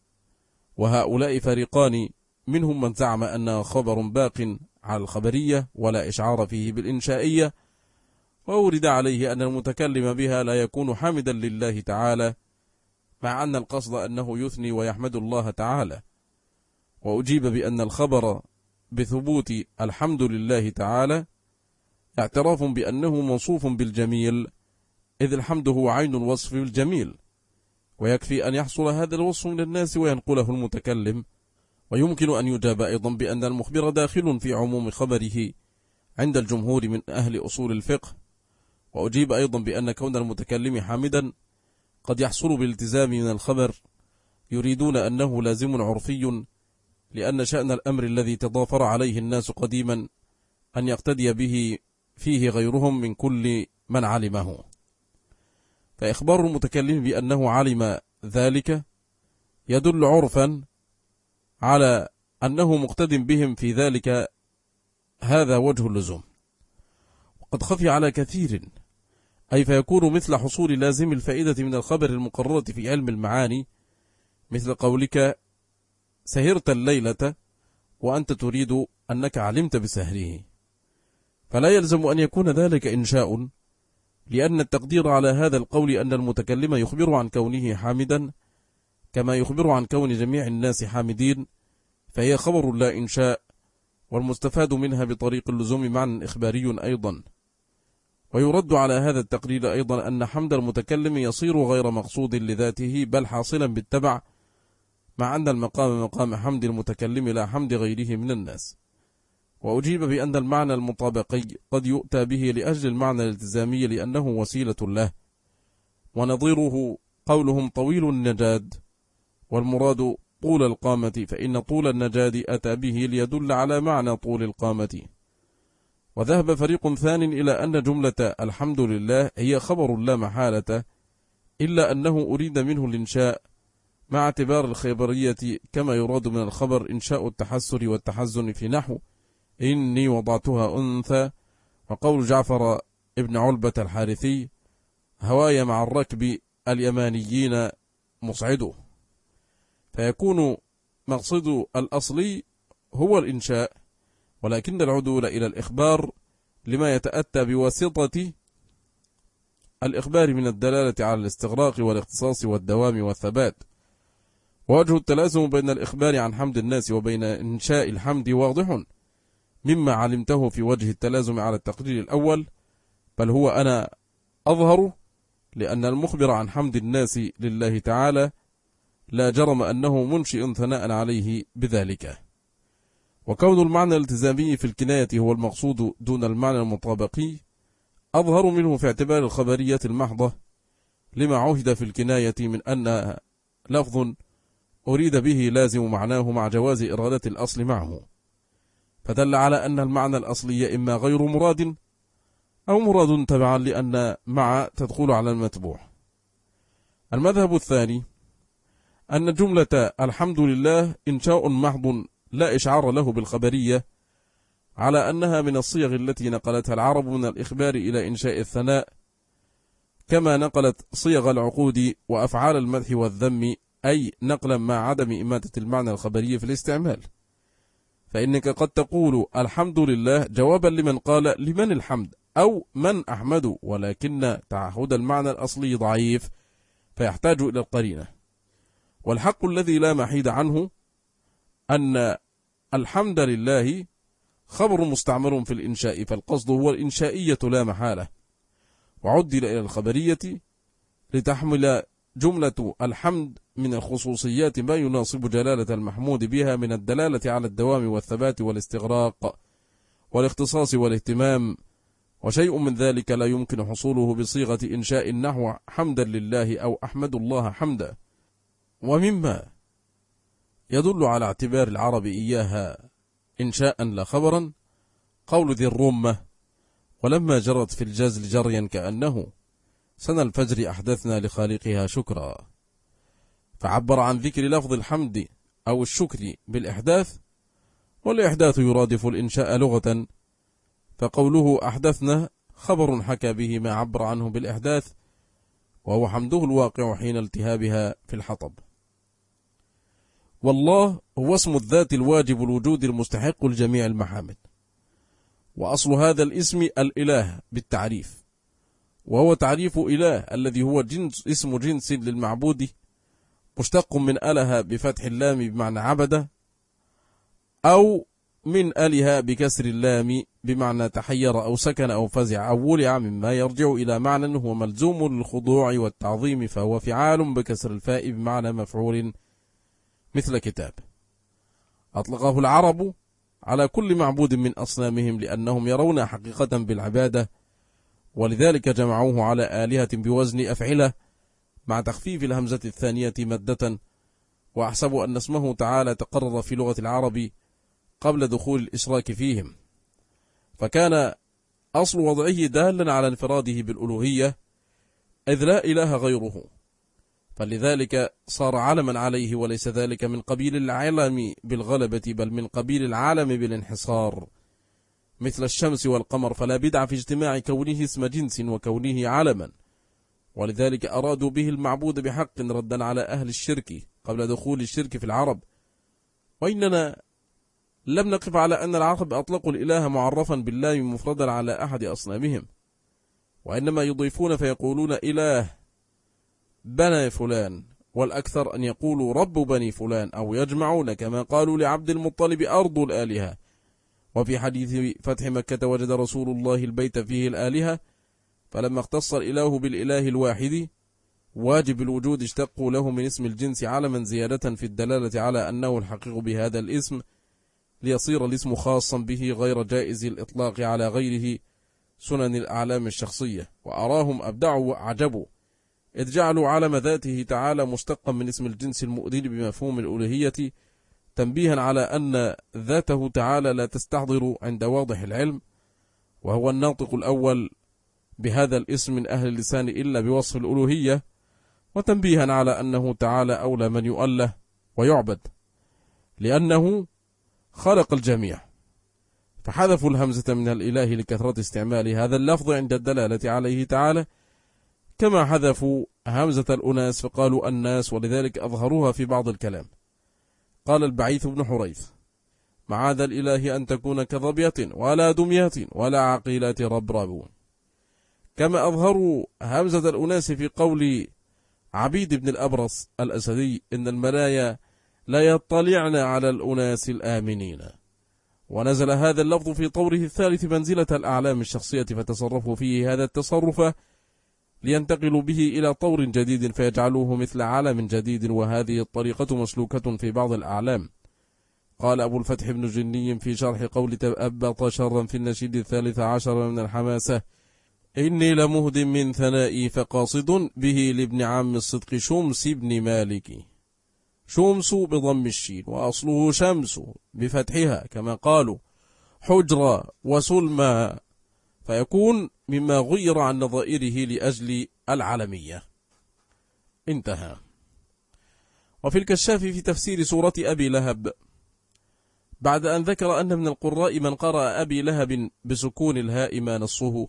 Speaker 1: وهؤلاء فريقان منهم من زعم أنها خبر باق على الخبرية ولا إشعار فيه بالإنشائية، وأورد عليه أن المتكلم بها لا يكون حامدا لله تعالى، مع أن القصد أنه يثني ويحمد الله تعالى. وأجيب بأن الخبر بثبوت الحمد لله تعالى اعتراف بأنه موصوف بالجميل، إذ الحمد هو عين الوصف بالجميل، ويكفي أن يحصل هذا الوصف من الناس وينقله المتكلم. ويمكن أن يجاب أيضا بأن المخبر داخل في عموم خبره عند الجمهور من أهل أصول الفقه. وأجيب أيضا بأن كون المتكلم حامدا قد يحصل بالالتزام من الخبر، يريدون أنه لازم عرفي، لأن شأن الأمر الذي تضافر عليه الناس قديما أن يقتدي به فيه غيرهم من كل من علمه. فإخبار المتكلم بأنه علم ذلك يدل عرفا على أنه مقتد بهم في ذلك، هذا وجه اللزوم. وقد خفي على كثير، أي فيكون مثل حصول لازم الفائدة من الخبر المقررة في علم المعاني، مثل قولك سهرت الليلة وأنت تريد أنك علمت بسهره، فلا يلزم أن يكون ذلك إنشاء، لأن التقدير على هذا القول أن المتكلم يخبر عن كونه حامدا كما يخبر عن كون جميع الناس حامدين، فهي خبر لا إنشاء، والمستفاد منها بطريق اللزوم معنى إخباري أيضا. ويرد على هذا التقرير أيضا أن حمد المتكلم يصير غير مقصود لذاته بل حاصلا بالتبع، مع أن المقام مقام حمد المتكلم لا حمد غيره من الناس. وأجيب بأن المعنى المطابقي قد يؤتى به لأجل المعنى الالتزامي لأنه وسيلة له، ونظيره قولهم طويل النجاد، والمراد طول القامة، فإن طول النجاد أتى به ليدل على معنى طول القامة. وذهب فريق ثان إلى أن جملة الحمد لله هي خبر لا محالة، إلا أنه أريد منه الإنشاء مع اعتبار الخبرية، كما يراد من الخبر إنشاء التحسر والتحزن في نحو إني وضعتها أنثى، وقول جعفر ابن علبة الحارثي هواي مع الركب اليمانيين مصعده، فيكون مقصد الأصلي هو الإنشاء، ولكن العدول إلى الإخبار لما يتأتى بواسطة الإخبار من الدلالة على الاستغراق والاختصاص والدوام والثبات. ووجه التلازم بين الإخبار عن حمد الناس وبين إنشاء الحمد واضح مما علمته في وجه التلازم على التقرير الأول، بل هو أنا أظهر، لأن المخبر عن حمد الناس لله تعالى لا جرم أنه منشئ ثناء عليه بذلك. وكون المعنى الالتزامي في الكناية هو المقصود دون المعنى المطابقي أظهر منه في اعتبار الخبرية المحضة، لما عهد في الكناية من أن لفظ أريد به لازم معناه مع جواز إرادة الأصل معه، فدل على أن المعنى الأصلي إما غير مراد أو مراد تبعا، لأن مع تدخل على المتبوع. المذهب الثاني أن جملة الحمد لله إنشاء محض لا إشعار له بالخبرية، على أنها من الصيغ التي نقلتها العرب من الإخبار إلى إنشاء الثناء، كما نقلت صيغ العقود وأفعال المدح والذم، أي نقلا مع عدم إماتة المعنى الخبري في الاستعمال. فإنك قد تقول الحمد لله جوابا لمن قال لمن الحمد أو من أحمد، ولكن تعهد المعنى الأصلي ضعيف فيحتاج إلى القرينة. والحق الذي لا محيد عنه أن الحمد لله خبر مستعمل في الإنشاء، فالقصد هو الإنشائية لا محالة، وعدل إلى الخبرية لتحمل جملة الحمد من الخصوصيات ما يناسب جلالة المحمود بها من الدلالة على الدوام والثبات والاستغراق والاختصاص والاهتمام، وشيء من ذلك لا يمكن حصوله بصيغة إنشاء نحو حمدا لله أو أحمد الله حمدا. ومما يدل على اعتبار العرب إياها إنشاء لا خبرا قول ذي الرمة ولما جرت في الجزل جريا كأنه سنة الفجر أحدثنا لخالقها شكرا، فعبر عن ذكر لفظ الحمد أو الشكر بالإحداث، والإحداث يرادف الإنشاء لغة، فقوله أحدثنا خبر حكى به ما عبر عنه بالإحداث، وهو حمده الواقع حين التهابها في الحطب. والله هو اسم الذات الواجب الوجود المستحق لجميع المحامد، وأصل هذا الاسم الإله بالتعريف، وهو تعريف إله الذي هو اسم جنس للمعبود مشتق من أله بفتح اللام بمعنى عبد، أو من أله بكسر اللام بمعنى تحير أو سكن أو فزع أو ولع، مما يرجع إلى معنى هو ملزوم للخضوع والتعظيم، فهو فعال بكسر الفاء بمعنى مفعول، مثل كتاب. أطلقه العرب على كل معبود من أصنامهم لأنهم يرون حقيقة بالعبادة، ولذلك جمعوه على آلهة بوزن أفعلة مع تخفيف الهمزة الثانية مادة. وأحسب أن اسمه تعالى تقرر في لغة العرب قبل دخول الإشراك فيهم، فكان أصل وضعه دالا على انفراده بالألوهية، إذ لا إله غيره، فلذلك صار علما عليه، وليس ذلك من قبيل العالم بالغلبة بل من قبيل العالم بالانحصار، مثل الشمس والقمر، فلا بدع في اجتماع كونه اسم جنس وكونه علما، ولذلك أرادوا به المعبود بحق ردا على أهل الشرك قبل دخول الشرك في العرب. وإننا لم نقف على أن العرب أطلقوا الإله معرفا بالله مفردا على أحد أصنامهم، وإنما يضيفون فيقولون إله بني فلان، والأكثر أن يقولوا رب بني فلان، أو يجمعون كما قالوا لعبد المطلب أرض الآلهة. وفي حديث فتح مكة وجد رسول الله البيت فيه الآلهة، فلما اختص الإله بالإله الواحد واجب الوجود اشتقوا له من اسم الجنس علما زيادة في الدلالة على أنه الحقيق بهذا الاسم، ليصير الاسم خاصا به غير جائز الإطلاق على غيره سنن الأعلام الشخصية. وأراهم أبدعوا وأعجبوا، إذ جعلوا علم ذاته تعالى مشتقا من اسم الجنس المؤذن بمفهوم الألوهية، تنبيها على أن ذاته تعالى لا تستحضر عند واضح العلم، وهو الناطق الأول بهذا الاسم من أهل اللسان إلا بوصف الألوهية، وتنبيها على أنه تعالى أولى من يؤله ويعبد، لأنه خلق الجميع، فحذفوا الهمزة من الإله لكثرة استعمال هذا اللفظ عند الدلالة عليه تعالى، كما حذفوا همزة الأناس فقالوا الناس، ولذلك أظهروها في بعض الكلام. قال البعيث بن حريث: معاذ الإله أن تكون كظبية ولا دميات ولا عقيلات ربرب. كما أظهروا همزة الأناس في قول عبيد بن الأبرص الأسدي: إن الملايا لا يطلعن على الأناس الآمنين. ونزل هذا اللفظ في طوره الثالث منزلة الأعلام الشخصية، فتصرفوا فيه هذا التصرف لينتقلوا به إلى طور جديد فيجعلوه مثل عالم جديد، وهذه الطريقة مسلوكة في بعض الأعلام. قال أبو الفتح بن جني في شرح قول تأبط شرا في النشيد 13 من الحماسة: إني لمهد من ثنائي فقاصد به لابن عم الصدق شمس بن مالك. شمس بضم الشين وأصله شمس بفتحها، كما قالوا حجرة وسلمى، فيكون مما غير عن نظائره لأجل العالمية. انتهى. وفي الكشاف في تفسير سورة أبي لهب، بعد أن ذكر أن من القراء من قرأ أبي لهب بسكون الهاء ما نصه،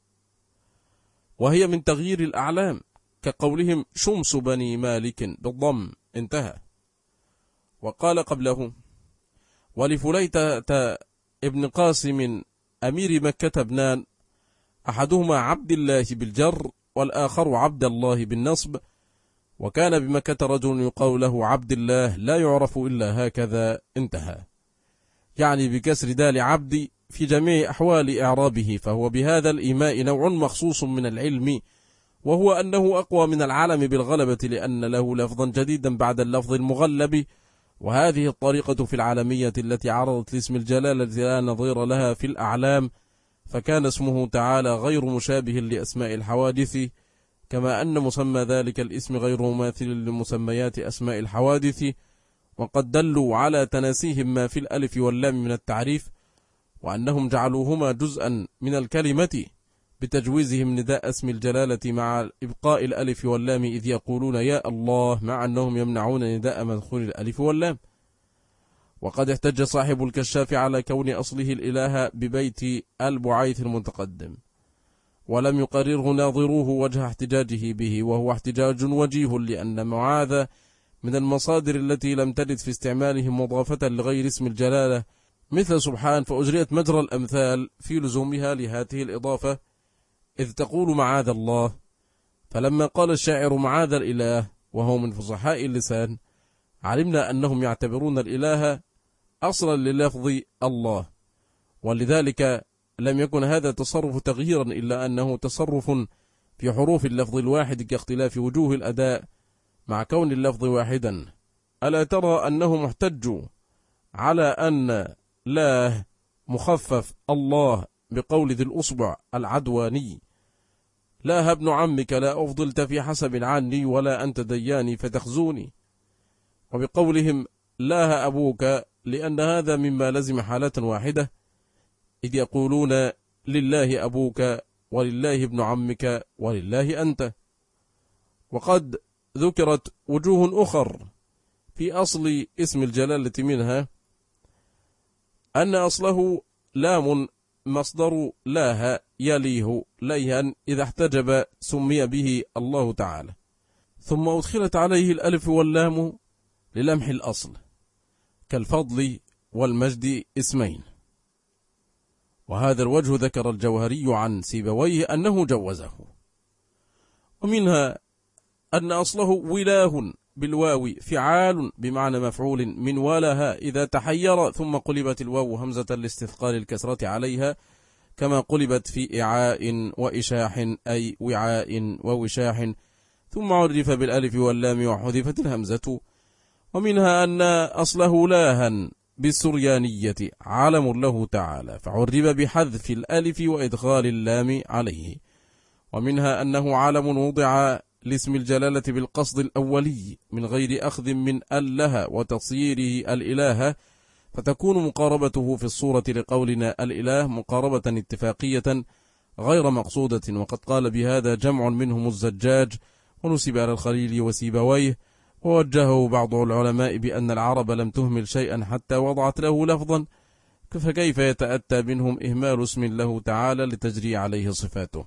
Speaker 1: وهي من تغيير الأعلام كقولهم شمس بني مالك بالضم، انتهى. وقال قبله: ولفليتة ابن قاسم أمير مكة ابنان، أحدهما عبد الله بالجر والآخر عبد الله بالنصب، وكان بمكة رجل يقال له عبد الله لا يعرف إلا هكذا، انتهى. يعني بكسر دال عبد في جميع أحوال إعرابه، فهو بهذا الإيماء نوع مخصوص من العلم، وهو أنه أقوى من العالم بالغلبة لأن له لفظا جديدا بعد اللفظ المغلب، وهذه الطريقة في العالمية التي عرضت لاسم الجلالة لا نظير لها في الأعلام، فكان اسمه تعالى غير مشابه لأسماء الحوادث، كما أن مسمى ذلك الاسم غير مماثل لمسميات أسماء الحوادث، وقد دلوا على تناسيهم ما في الألف واللام من التعريف، وأنهم جعلوهما جزءا من الكلمة بتجويزهم نداء اسم الجلالة مع إبقاء الألف واللام، إذ يقولون يا الله، مع أنهم يمنعون نداء مدخول الألف واللام. وقد احتج صاحب الكشاف على كون أصله الإله ببيت البعيث المتقدم، ولم يقرره ناظروه وجه احتجاجه به، وهو احتجاج وجيه، لأن معاذ من المصادر التي لم ترد في استعمالهم مضافة لغير اسم الجلالة، مثل سبحان، فأجريت مجرى الأمثال في لزومها لهذه الإضافة، إذ تقول معاذ الله. فلما قال الشاعر معاذ الإله وهو من فصحاء اللسان، علمنا أنهم يعتبرون الإله أصلا للفظ الله، ولذلك لم يكن هذا تصرف تغييرا إلا أنه تصرف في حروف اللفظ الواحد كاختلاف وجوه الأداء مع كون اللفظ واحدا. ألا ترى أنهم احتجوا على أن لا مخفف الله بقول ذي الأصبع العدواني: لا ابن عمك لا أفضلت في حسب عني ولا أنت دياني فتخزوني، وبقولهم لا أبوك، لأن هذا مما لزم حالة واحدة، إذ يقولون لله أبوك ولله ابن عمك ولله أنت. وقد ذكرت وجوه أخر في أصل اسم الجلالة، منها أن أصله لام مصدر لاه يليه ليها إذا احتجب سمي به الله تعالى، ثم أدخلت عليه الألف واللام للمح الأصل، كالفضل والمجد اسمين. وهذا الوجه ذكر الجوهري عن سيبويه أنه جوزه. ومنها أن أصله ولاه بالواو فعال بمعنى مفعول من والها إذا تحير، ثم قلبت الواو همزة لاستثقال الكسرة عليها، كما قلبت في إعاء وإشاح أي وعاء ووشاح، ثم عرف بالألف واللام وحذفت الهمزة. ومنها أن أصله لاها بالسريانية علم له تعالى، فعرب بحذف الألف وإدخال اللام عليه. ومنها أنه علم وضع لاسم الجلالة بالقصد الأولي من غير أخذ من أله وتصييره الإله، فتكون مقاربته في الصورة لقولنا الإله مقاربة اتفاقية غير مقصودة. وقد قال بهذا جمع منهم الزجاج، ونسب على الخليل وسيبويه، ووجهه بعض العلماء بأن العرب لم تهمل شيئا حتى وضعت له لفظا، فكيف يتأتى منهم إهمال اسم له تعالى لتجري عليه صفاته.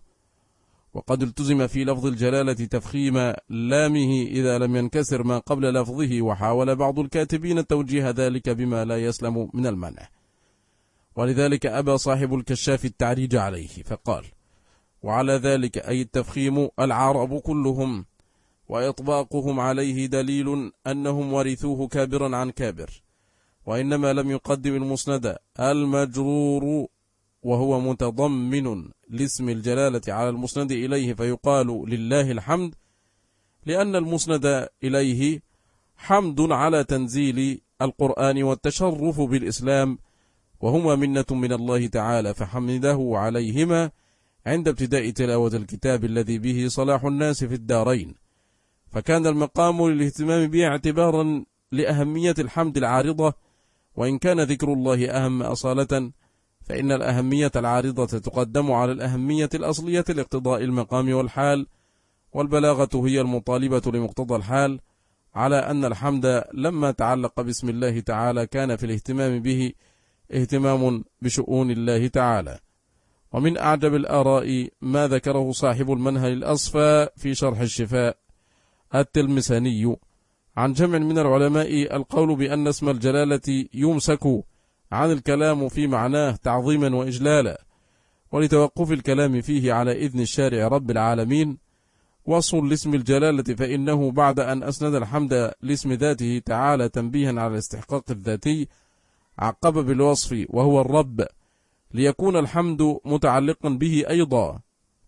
Speaker 1: وقد التزم في لفظ الجلالة تفخيم لامه إذا لم ينكسر ما قبل لفظه، وحاول بعض الكاتبين توجيه ذلك بما لا يسلم من المنع، ولذلك أبى صاحب الكشاف التعريج عليه فقال: وعلى ذلك أي التفخيم العرب كلهم، وإطباقهم عليه دليل أنهم ورثوه كابرا عن كابر، وإنما لم يقدم المسند المجرور وهو متضمن لاسم الجلالة على المسند إليه، فيقال لله الحمد، لأن المسند إليه حمد على تنزيل القرآن والتشرف بالإسلام، وهما منة من الله تعالى، فحمده عليهما عند ابتداء تلاوة الكتاب الذي به صلاح الناس في الدارين. فكان المقام للاهتمام به اعتبارا لأهمية الحمد العارضة، وإن كان ذكر الله أهم أصالة، فإن الأهمية العارضة تقدم على الأهمية الأصلية لاقتضاء المقام والحال، والبلاغة هي المطالبة لمقتضى الحال، على أن الحمد لما تعلق باسم الله تعالى كان في الاهتمام به اهتمام بشؤون الله تعالى. ومن أعجب الآراء ما ذكره صاحب المنهل الأصفى في شرح الشفاء التلمساني عن جمع من العلماء القول بأن اسم الجلالة يمسك عن الكلام في معناه تعظيما وإجلالا، ولتوقف الكلام فيه على إذن الشارع رب العالمين. وصل لاسم الجلالة فإنه بعد أن أسند الحمد لاسم ذاته تعالى تنبيها على الاستحقاق الذاتي، عقب بالوصف وهو الرب، ليكون الحمد متعلقا به أيضا،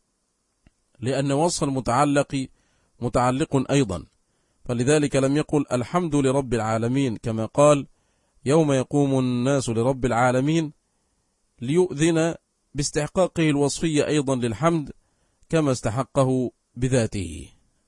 Speaker 1: لأن وصف المتعلق متعلق أيضا، فلذلك لم يقل الحمد لرب العالمين كما قال يوم يقوم الناس لرب العالمين، ليؤذن باستحقاقه الوصفي أيضا للحمد كما استحقه بذاته.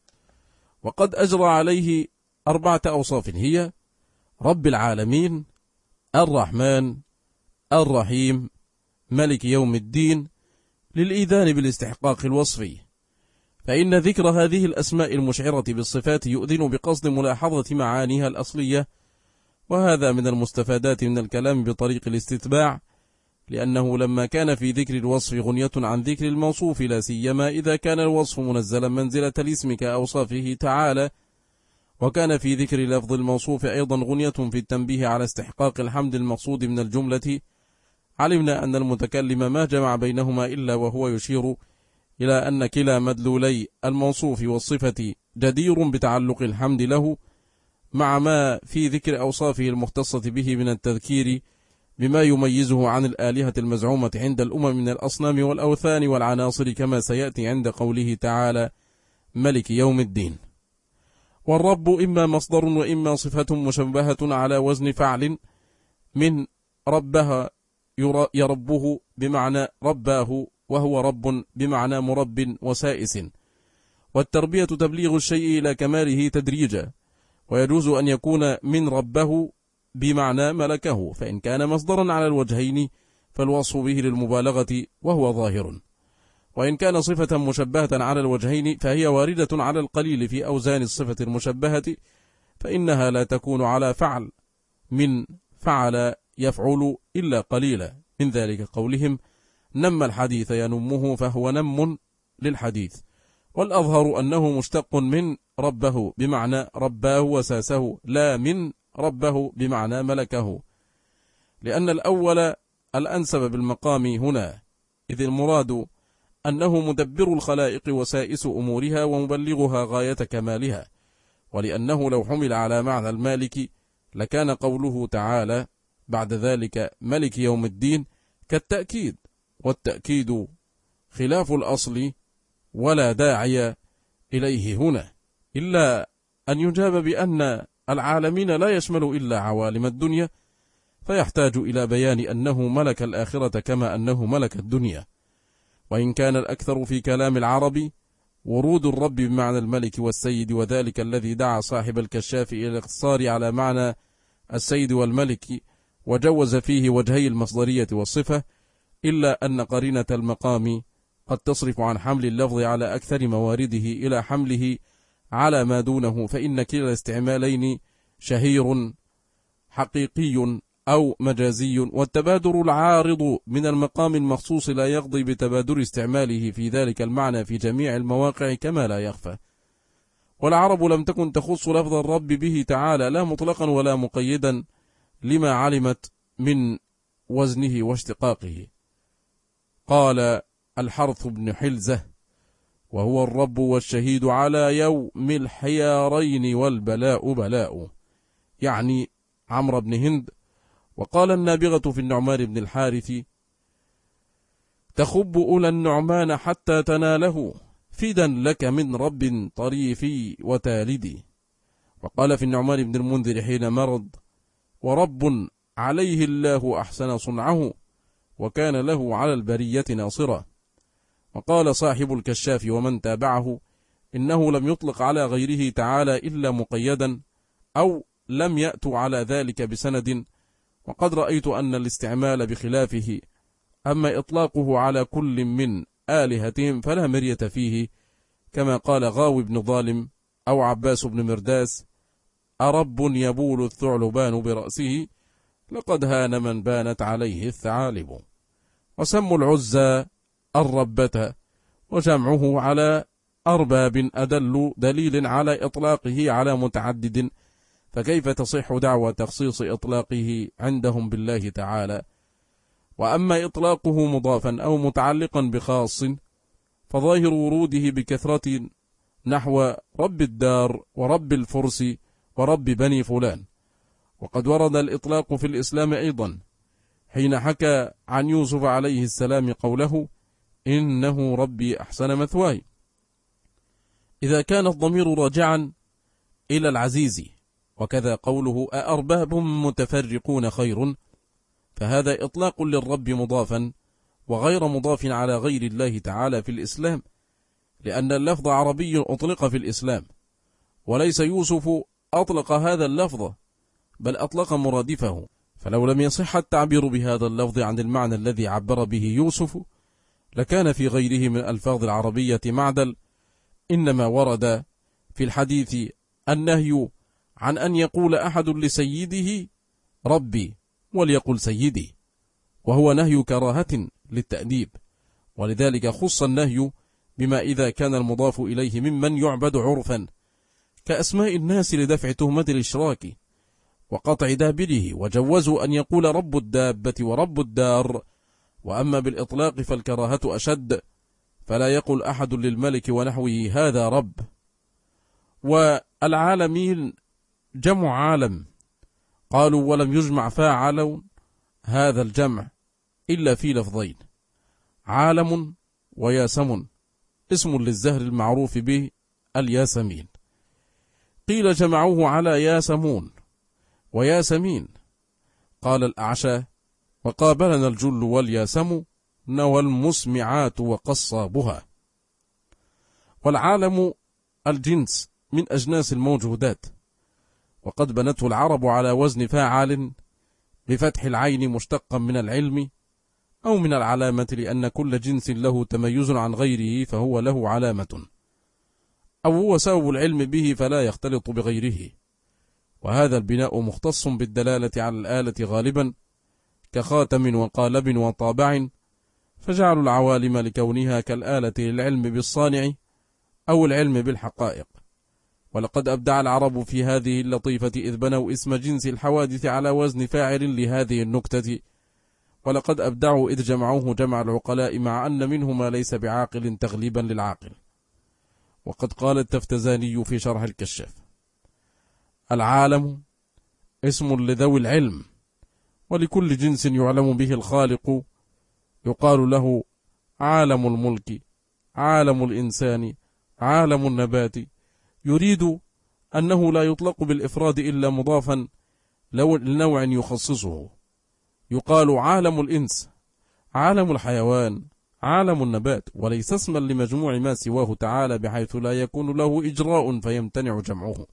Speaker 1: وقد أجرى عليه 4 أوصاف، هي رب العالمين، الرحمن، الرحيم، ملك يوم الدين، للإيذان بالاستحقاق الوصفي. فإن ذكر هذه الأسماء المشعرة بالصفات يؤذن بقصد ملاحظة معانيها الأصلية، وهذا من المستفادات من الكلام بطريق الاستتباع، لأنه لما كان في ذكر الوصف غنية عن ذكر الموصوف، لا سيما إذا كان الوصف منزلا منزلة الاسم كأوصافه تعالى، وكان في ذكر لفظ الموصوف أيضا غنية في التنبيه على استحقاق الحمد المقصود من الجملة، علمنا أن المتكلم ما جمع بينهما إلا وهو يشير إلى أن كلا مدلولي الموصوف والصفة جدير بتعلق الحمد له، مع ما في ذكر أوصافه المختصة به من التذكير بما يميزه عن الآلهة المزعومة عند الأمم من الأصنام والأوثان والعناصر، كما سيأتي عند قوله تعالى ملك يوم الدين. والرب إما مصدر وإما صفة مشبهة على وزن فعل من ربها يربه بمعنى رباه، وهو رب بمعنى مرب وسائس، والتربية تبليغ الشيء إلى كماله تدريجا. ويجوز أن يكون من ربه بمعنى ملكه، فإن كان مصدرا على الوجهين فالوصف به للمبالغة وهو ظاهر، وإن كان صفة مشبهة على الوجهين فهي واردة على القليل في أوزان الصفة المشبهة، فإنها لا تكون على فعل من فعل يفعل إلا قليلا، من ذلك قولهم نم الحديث ينمه، فهو نم للحديث. والأظهر أنه مشتق من ربه بمعنى رباه وساسه، لا من ربه بمعنى ملكه، لأن الأول الأنسب بالمقام هنا، إذ المراد أنه مدبر الخلائق وسائس أمورها ومبلغها غاية كمالها، ولأنه لو حمل على معنى المالك لكان قوله تعالى بعد ذلك ملك يوم الدين كالتأكيد، والتأكيد خلاف الأصل ولا داعي إليه هنا، إلا أن يجاب بأن العالمين لا يشمل إلا عوالم الدنيا، فيحتاج إلى بيان أنه ملك الآخرة كما أنه ملك الدنيا. وإن كان الأكثر في كلام العرب ورود الرب بمعنى الملك والسيد، وذلك الذي دعا صاحب الكشاف إلى الاقتصار على معنى السيد والملك، وجوز فيه وجهي المصدرية والصفة، إلا أن قرينة المقام قد تصرف عن حمل اللفظ على أكثر موارده إلى حمله على ما دونه، فإن كلا الاستعمالين شهير حقيقي أو مجازي، والتبادر العارض من المقام المخصوص لا يقضي بتبادر استعماله في ذلك المعنى في جميع المواقع كما لا يخفى. والعرب لم تكن تخص لفظ الرب به تعالى لا مطلقا ولا مقيدا لما علمت من وزنه واشتقاقه. قال الحرث بن حلزة وهو الرب والشهيد على يوم الحيارين والبلاء بلاء، يعني عمرو بن هند. وقال النابغة في النعمان بن الحارث تخب أولى النعمان حتى تناله فدا لك من رب طريفي وتالدي. وقال في النعمان بن المنذر حين مرض ورب عليه الله أحسن صنعه وكان له على البرية ناصرا. وقال صاحب الكشاف ومن تابعه إنه لم يطلق على غيره تعالى إلا مقيدا أو لم يأتوا على ذلك بسند، وقد رأيت أن الاستعمال بخلافه، أما إطلاقه على كل من آلهتهم فلا مرية فيه، كما قال غاوي بن ظالم أو عباس بن مرداس أرب يبول الثعلبان برأسه لقد هان من بانت عليه الثعالب. وسموا العزى الربة، وجمعه على أرباب أدل دليل على إطلاقه على متعدد، فكيف تصح دعوى تخصيص إطلاقه عندهم بالله تعالى؟ وأما إطلاقه مضافا أو متعلقا بخاص فظاهر وروده بكثرة نحو رب الدار ورب الفرس ورب بني فلان. وقد ورد الإطلاق في الإسلام أيضا حين حكى عن يوسف عليه السلام قوله إنه ربي أحسن مثواي، إذا كان الضمير راجعا إلى العزيز، وكذا قوله أأرباب متفرقون خير، فهذا إطلاق للرب مضافا وغير مضاف على غير الله تعالى في الإسلام، لأن اللفظ عربي أطلق في الإسلام، وليس يوسف أطلق هذا اللفظ بل أطلق مرادفه، فلو لم يصح التعبير بهذا اللفظ عن المعنى الذي عبر به يوسف لكان في غيره من الألفاظ العربية معدل. إنما ورد في الحديث النهي عن أن يقول أحد لسيده ربي وليقل سيدي، وهو نهي كراهة للتأديب، ولذلك خص النهي بما إذا كان المضاف إليه ممن يعبد عرفا كأسماء الناس لدفع تهمة الإشراك وقطع دابره، وجوزوا أن يقول رب الدابة ورب الدار. وأما بالإطلاق فالكراهة أشد، فلا يقول أحد للملك ونحوه هذا رب. والعالمين جمع عالم، قالوا ولم يجمع فاعل هذا الجمع إلا في لفظين: عالم وياسم، اسم للزهر المعروف به الياسمين. قيل جمعوه على ياسمون وياسمين. قال الأعشى: وقابلنا الجل والياسم، نوى المسمعات وقصابها. والعالم الجنس من أجناس الموجودات، وقد بنته العرب على وزن فاعل بفتح العين مشتقا من العلم أو من العلامة، لأن كل جنس له تميز عن غيره فهو له علامة، أو هو سبب العلم به فلا يختلط بغيره. وهذا البناء مختص بالدلالة على الآلة غالبا، كخاتم وقالب وطابع، فجعلوا العوالم لكونها كالآلة للعلم بالصانع أو العلم بالحقائق. ولقد أبدع العرب في هذه اللطيفة إذ بنوا اسم جنس الحوادث على وزن فاعل لهذه النكتة. ولقد أبدعوا إذ جمعوه جمع العقلاء، مع أن منهما ليس بعاقل تغليبا للعاقل. وقد قال التفتزاني في شرح الكشاف: العالم اسم لذوي العلم، ولكل جنس يعلم به الخالق يقال له عالم الملك، عالم الإنسان، عالم النبات. يريد أنه لا يطلق بالإفراد إلا مضافا لنوع يخصصه، يقال عالم الإنس، عالم الحيوان، عالم النبات، وليس اسما لمجموع ما سواه تعالى، بحيث لا يكون له إجراء فيمتنع جمعه.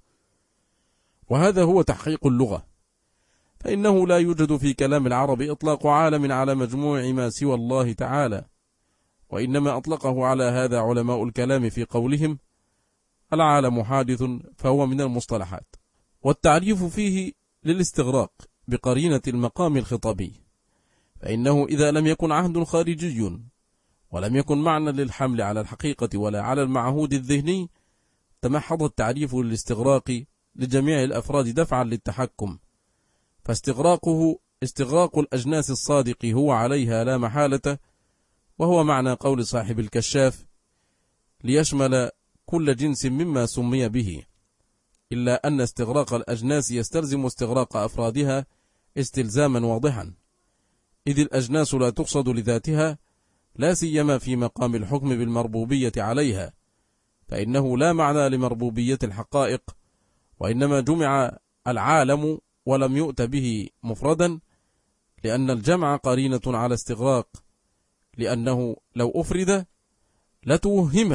Speaker 1: وهذا هو تحقيق اللغة، فإنه لا يوجد في كلام العرب إطلاق عالم على مجموع ما سوى الله تعالى، وإنما أطلقه على هذا علماء الكلام في قولهم: العالم حادث، فهو من المصطلحات. والتعريف فيه للاستغراق بقرينة المقام الخطابي، فإنه إذا لم يكن عهد خارجي ولم يكن معنى للحمل على الحقيقة ولا على المعهود الذهني، تمحض التعريف للاستغراق لجميع الأفراد دفعا للتحكم، فاستغراقه استغراق الأجناس الصادق هو عليها لا محالة، وهو معنى قول صاحب الكشاف: ليشمل كل جنس مما سمي به، إلا أن استغراق الأجناس يستلزم استغراق أفرادها استلزاما واضحا، إذ الأجناس لا تقصد لذاتها، لا سيما في مقام الحكم بالمربوبية عليها، فإنه لا معنى لمربوبية الحقائق، وإنما جمع العالم ولم يؤت به مفردا، لأن الجمع قرينة على استغراق، لأنه لو أفرد لتوهم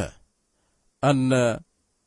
Speaker 1: أن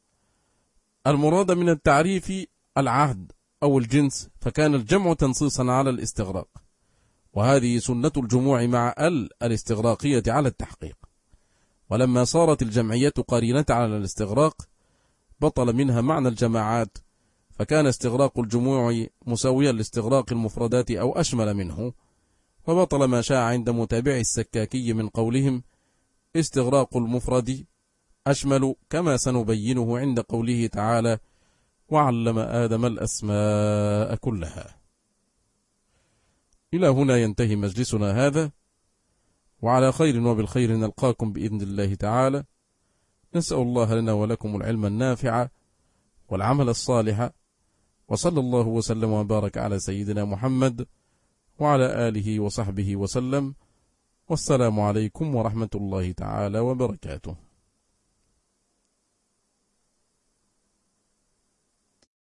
Speaker 1: المراد من التعريف العهد أو الجنس، فكان الجمع تنصيصا على الاستغراق، وهذه سنة الجموع مع الاستغراقية على التحقيق. ولما صارت الجمعية قرينة على الاستغراق بطل منها معنى الجماعات، فكان استغراق الجموع مساويا لاستغراق المفردات أو أشمل منه، وبطل ما شاع عند متابعي السكاكي من قولهم: استغراق المفرد أشمل، كما سنبينه عند قوله تعالى: وعلم آدم الأسماء كلها. إلى هنا ينتهي مجلسنا هذا، وعلى خير وبالخير نلقاكم بإذن الله تعالى. نسأل الله لنا ولكم العلم النافع والعمل الصالح، وصلى الله وسلم وبارك على سيدنا محمد وعلى آله وصحبه وسلم، والسلام عليكم ورحمة الله تعالى وبركاته.